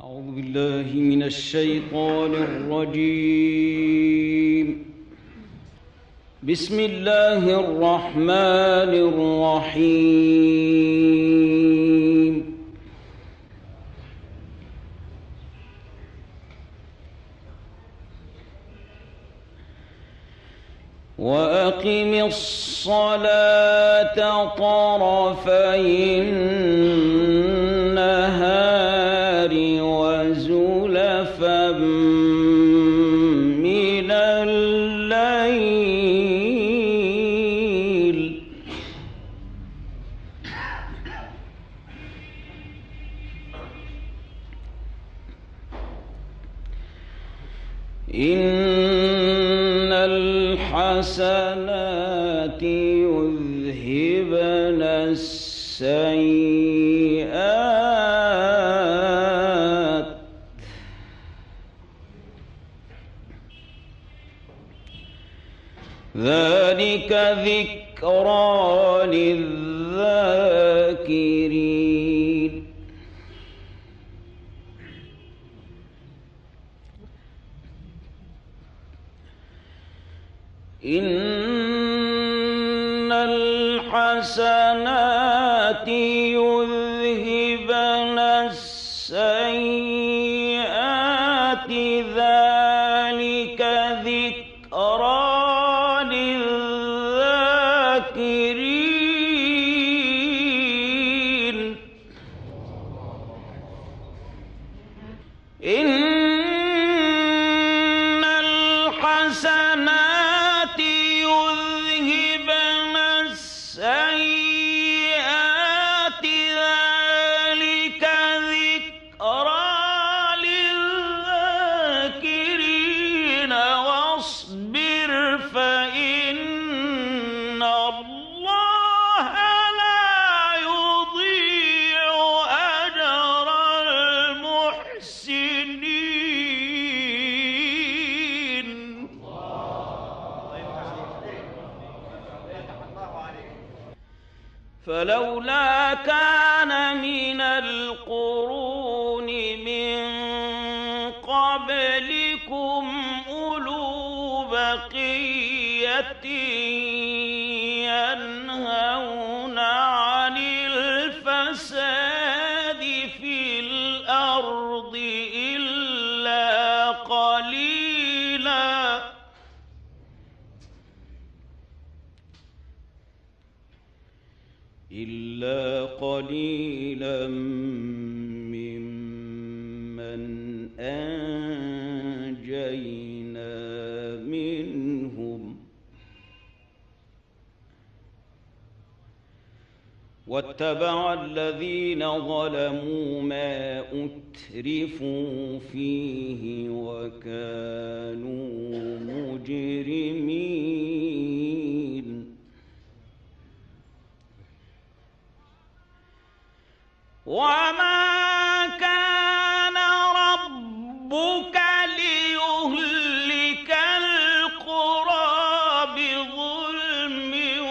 أعوذ بالله من الشيطان الرجيم. بسم الله الرحمن الرحيم. وأقم الصلاة طرفي النهار وزلفا من الليل إن الحسنات يذهبن السيئات ذلك ذكرى للذاكرين. إن الحسنات يذهبن السيئات ذلك ذكرى للذاكرين. إن الحسنات يذهبن السيئات ذلك ذكرى للذاكرين واصبر فإن الله لا يضيع أجر المحسنين. فلولا كان من القرون من قبلكم أولو بقية ينهون عن الفساد في الأرض إلا قليلا ممن أنجينا منهم واتبع الذين ظلموا ما أترفوا فيه وكانوا مجرمين. وما كان ربك ليهلك القرى بظلم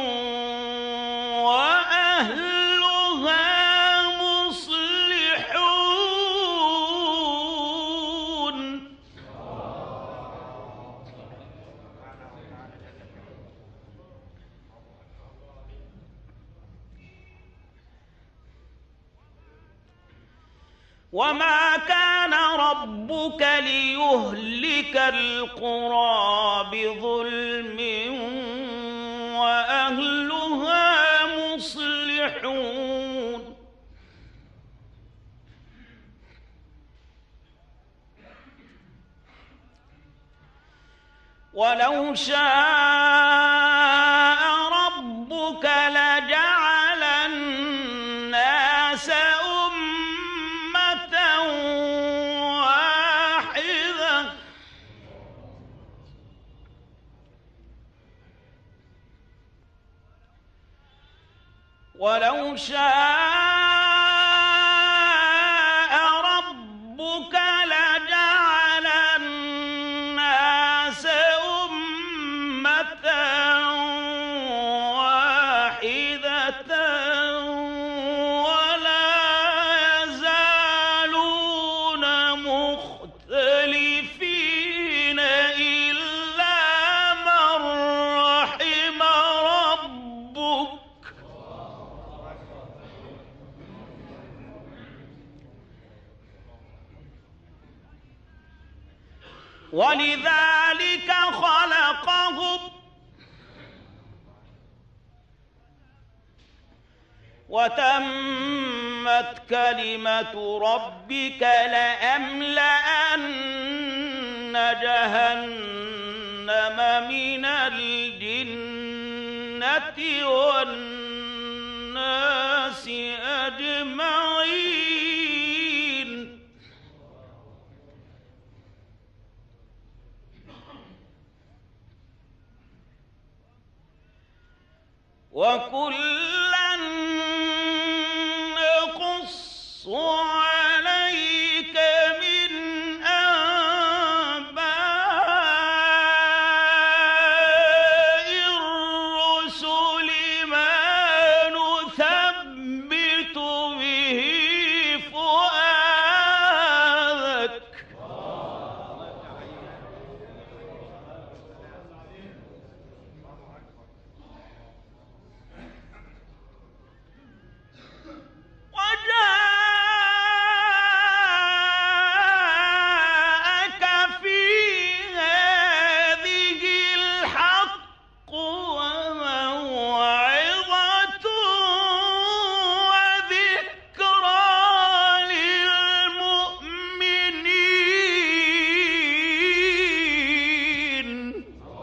وأهلها مصلحون. وما كان ربك ليهلك القرى بظلم وأهلها مصلحون. ولو شاء ربك لجعل الناس ولو شاء ربك لجعل الناس أمة واحدة ولا يزالون ولذلك خلقهم وتمت كلمة ربك لأملأن جهنم من الجنة والناس أجمعين وكلا نقص عليك من أنباء الرسل ما نثبت به فؤادك وجاءك في هذه الحق وموعظة وذكرى للمؤمنين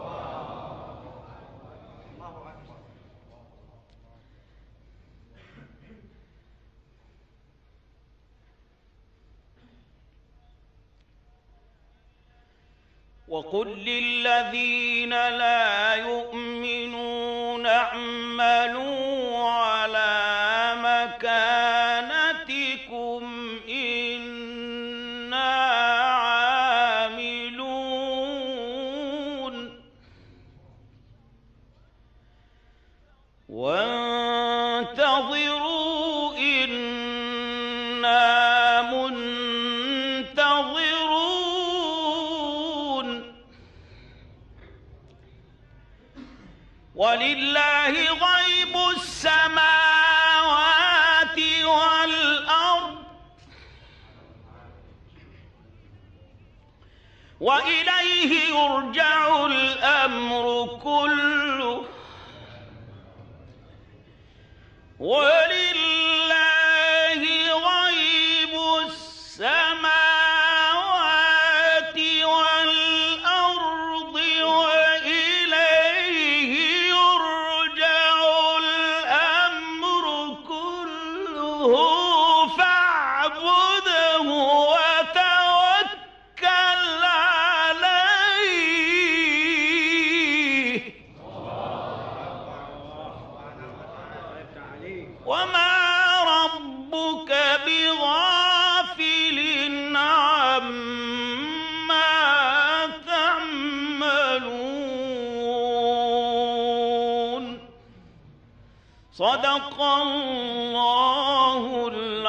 وقل للذين لا يؤمنون اعملوا على مكانتكم إنا عاملون وانتظروا إنا منتظرون ولله غيب السماوات والأرض وإليه يرجع الأمر كله ولله غيب السماوات والأرض وإليه يرجع الأمر كله فاعبده وتوكل عليه وما ربك بغافل عما تعملون صدق الله